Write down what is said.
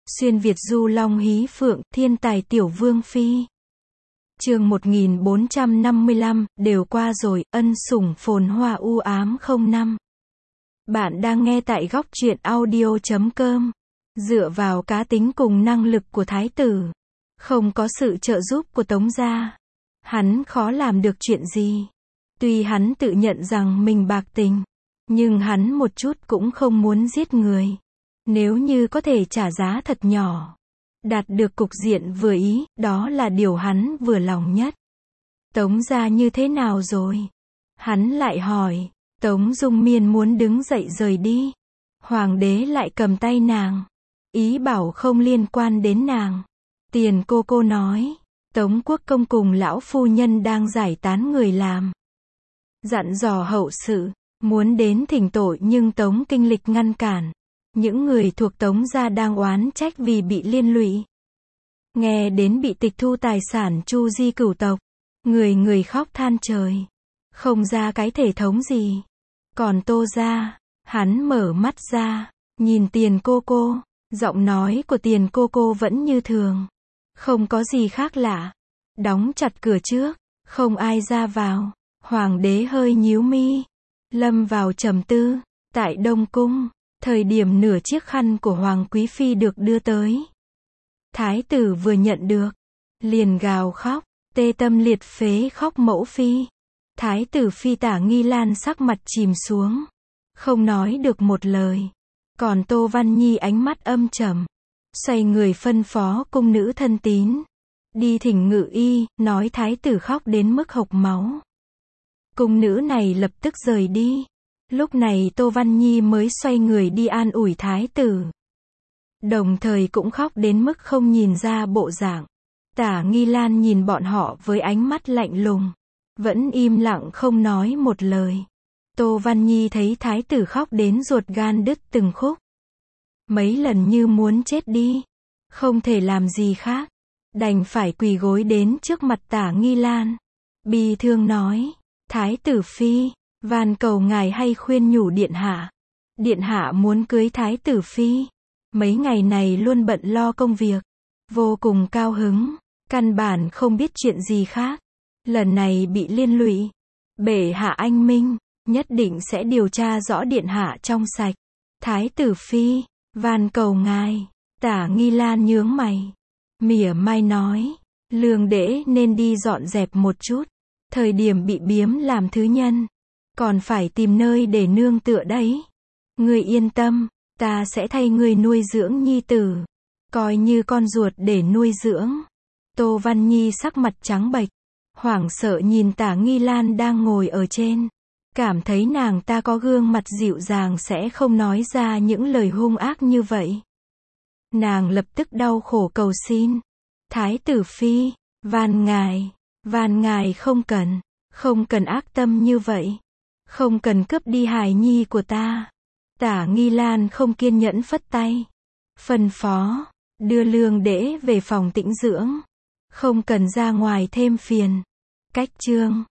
Xuyên Việt du long hí phượng, thiên tài tiểu vương phi. Chương 1455, đều qua rồi, ân sủng phồn hoa u ám 05. Bạn đang nghe tại góc truyện audio.com. Dựa vào cá tính cùng năng lực của thái tử, không có sự trợ giúp của Tống gia, hắn khó làm được chuyện gì. Tuy hắn tự nhận rằng mình bạc tình, nhưng hắn một chút cũng không muốn giết người. Nếu như có thể trả giá thật nhỏ, đạt được cục diện vừa ý, đó là điều hắn vừa lòng nhất. Tống gia như thế nào rồi? Hắn lại hỏi. Tống Dung Miên muốn đứng dậy rời đi. Hoàng đế lại cầm tay nàng, ý bảo không liên quan đến nàng. Tiền cô nói, Tống Quốc công cùng lão phu nhân đang giải tán người làm. Dặn dò hậu sự, muốn đến thỉnh tội nhưng Tống Kinh Lịch ngăn cản. Những người thuộc Tống gia đang oán trách vì bị liên lụy. Nghe đến bị tịch thu tài sản Chu Di cửu tộc, người khóc than trời. Không ra cái thể thống gì. Còn Tô gia, hắn mở mắt ra, nhìn Tiền cô, giọng nói của Tiền cô vẫn như thường. Không có gì khác lạ. Đóng chặt cửa trước, không ai ra vào. Hoàng đế hơi nhíu mi, lâm vào trầm tư. Tại Đông Cung, thời điểm nửa chiếc khăn của Hoàng Quý Phi được đưa tới, thái tử vừa nhận được, liền gào khóc, tê tâm liệt phế khóc mẫu phi. Thái tử phi Tả Nghi Lan sắc mặt chìm xuống, không nói được một lời. Còn Tô Văn Nhi ánh mắt âm trầm, xoay người phân phó cung nữ thân tín, đi thỉnh ngự y, nói thái tử khóc đến mức hộc máu. Cung nữ này lập tức rời đi. Lúc này Tô Văn Nhi mới xoay người đi an ủi thái tử. Đồng thời cũng khóc đến mức không nhìn ra bộ dạng. Tả Nghi Lan nhìn bọn họ với ánh mắt lạnh lùng, vẫn im lặng không nói một lời. Tô Văn Nhi thấy thái tử khóc đến ruột gan đứt từng khúc, mấy lần như muốn chết đi, không thể làm gì khác, đành phải quỳ gối đến trước mặt Tả Nghi Lan, bi thương nói, thái tử phi, van cầu ngài hay khuyên nhủ điện hạ. Điện hạ muốn cưới thái tử phi, mấy ngày này luôn bận lo công việc, vô cùng cao hứng, căn bản không biết chuyện gì khác. Lần này bị liên lụy, bệ hạ anh minh, nhất định sẽ điều tra rõ điện hạ trong sạch. Thái tử phi, van cầu ngài. Tả Nghi Lan nhướng mày, mỉa mai nói, lương đễ nên đi dọn dẹp một chút. Thời điểm bị biếm làm thứ nhân, còn phải tìm nơi để nương tựa đấy. Ngươi yên tâm, ta sẽ thay ngươi nuôi dưỡng nhi tử, coi như con ruột để nuôi dưỡng. Tô Văn Nhi sắc mặt trắng bệch, hoảng sợ nhìn Tả Nghi Lan đang ngồi ở trên, cảm thấy nàng ta có gương mặt dịu dàng sẽ không nói ra những lời hung ác như vậy. Nàng lập tức đau khổ cầu xin, thái tử phi, van ngài không cần ác tâm như vậy, không cần cướp đi hài nhi của ta. Tả Nghi Lan không kiên nhẫn phất tay, phân phó, đưa lương đễ về phòng tĩnh dưỡng, không cần ra ngoài thêm phiền. Cách chương